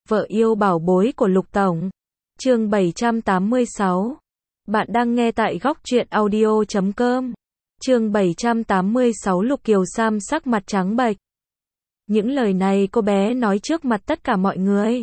Vợ yêu bảo bối của Lục Tổng. Chương 786. Bạn đang nghe tại góc truyện audio.com. Chương 786. Lục Kiều Sam sắc mặt trắng bệch. Những lời này cô bé nói trước mặt tất cả mọi người.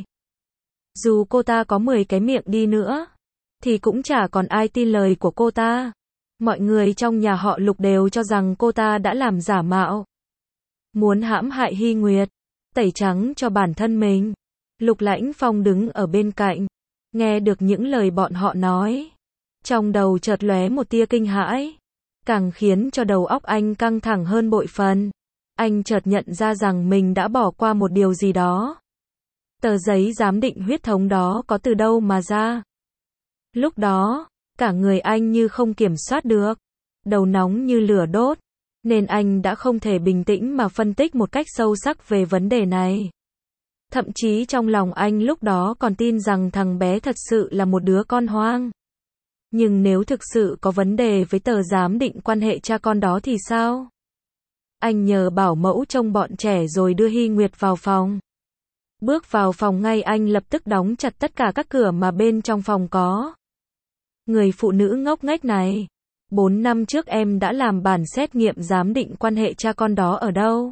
Dù cô ta có 10 cái miệng đi nữa, thì cũng chả còn ai tin lời của cô ta. Mọi người trong nhà họ Lục đều cho rằng cô ta đã làm giả mạo, muốn hãm hại Hy Nguyệt, tẩy trắng cho bản thân mình. Lục Lãnh Phong đứng ở bên cạnh, nghe được những lời bọn họ nói, trong đầu chợt lóe một tia kinh hãi, càng khiến cho đầu óc anh căng thẳng hơn bội phần. Anh chợt nhận ra rằng mình đã bỏ qua một điều gì đó. Tờ giấy giám định huyết thống đó có từ đâu mà ra? Lúc đó, cả người anh như không kiểm soát được, đầu nóng như lửa đốt, nên anh đã không thể bình tĩnh mà phân tích một cách sâu sắc về vấn đề này. Thậm chí trong lòng anh lúc đó còn tin rằng thằng bé thật sự là một đứa con hoang. Nhưng nếu thực sự có vấn đề với tờ giám định quan hệ cha con đó thì sao? Anh nhờ bảo mẫu trông bọn trẻ rồi đưa Hy Nguyệt vào phòng. Bước vào phòng ngay anh lập tức đóng chặt tất cả các cửa mà bên trong phòng có. Người phụ nữ ngốc nghếch này, 4 năm trước em đã làm bản xét nghiệm giám định quan hệ cha con đó ở đâu?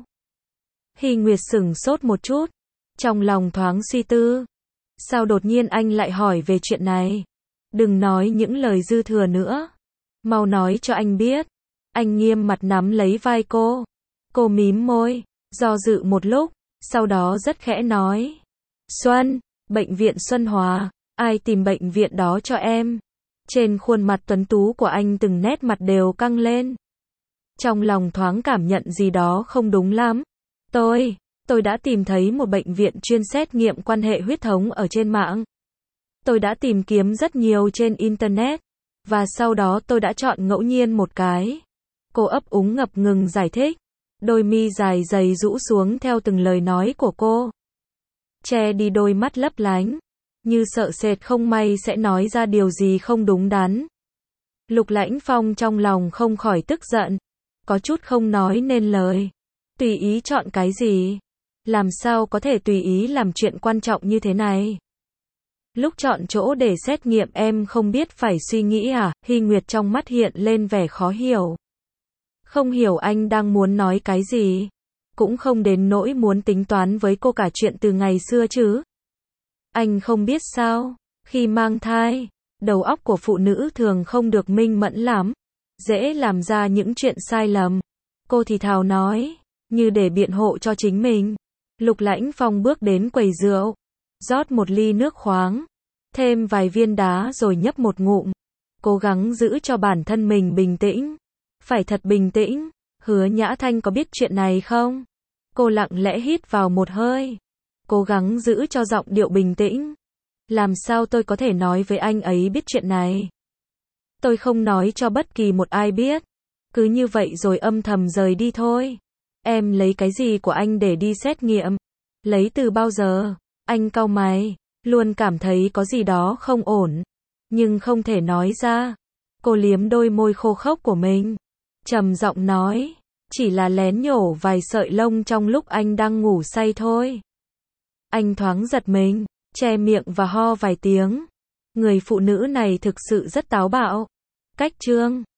Hy Nguyệt sửng sốt một chút, trong lòng thoáng suy tư. Sao đột nhiên anh lại hỏi về chuyện này? Đừng nói những lời dư thừa nữa, mau nói cho anh biết. Anh nghiêm mặt nắm lấy vai cô. Cô mím môi, do dự một lúc, sau đó rất khẽ nói. Xuân, bệnh viện Xuân Hòa, ai tìm bệnh viện đó cho em? Trên khuôn mặt tuấn tú của anh từng nét mặt đều căng lên. Trong lòng thoáng cảm nhận gì đó không đúng lắm. Tôi đã tìm thấy một bệnh viện chuyên xét nghiệm quan hệ huyết thống ở trên mạng. Tôi đã tìm kiếm rất nhiều trên Internet, và sau đó tôi đã chọn ngẫu nhiên một cái. Cô ấp úng ngập ngừng giải thích. Đôi mi dài dày rũ xuống theo từng lời nói của cô, che đi đôi mắt lấp lánh, như sợ sệt không may sẽ nói ra điều gì không đúng đắn. Lục Lãnh Phong trong lòng không khỏi tức giận, có chút không nói nên lời. Tùy ý chọn cái gì? Làm sao có thể tùy ý làm chuyện quan trọng như thế này? Lúc chọn chỗ để xét nghiệm em không biết phải suy nghĩ à? Hy Nguyệt trong mắt hiện lên vẻ khó hiểu. Không hiểu anh đang muốn nói cái gì. Cũng không đến nỗi muốn tính toán với cô cả chuyện từ ngày xưa chứ. Anh không biết sao, khi mang thai, đầu óc của phụ nữ thường không được minh mẫn lắm, dễ làm ra những chuyện sai lầm. Cô thì thào nói, như để biện hộ cho chính mình. Lục Lãnh Phong bước đến quầy rượu, rót một ly nước khoáng, thêm vài viên đá rồi nhấp một ngụm, cố gắng giữ cho bản thân mình bình tĩnh. Phải thật bình tĩnh. Hứa Nhã Thanh có biết chuyện này không? Cô lặng lẽ hít vào một hơi, cố gắng giữ cho giọng điệu bình tĩnh. Làm sao tôi có thể nói với anh ấy biết chuyện này? Tôi không nói cho bất kỳ một ai biết. Cứ như vậy rồi âm thầm rời đi thôi. Em lấy cái gì của anh để đi xét nghiệm? Lấy từ bao giờ? Anh cau mày, luôn cảm thấy có gì đó không ổn, nhưng không thể nói ra. Cô liếm đôi môi khô khốc của mình, trầm giọng nói, chỉ là lén nhổ vài sợi lông trong lúc anh đang ngủ say thôi. Anh thoáng giật mình, che miệng và ho vài tiếng. Người phụ nữ này thực sự rất táo bạo. Cách chương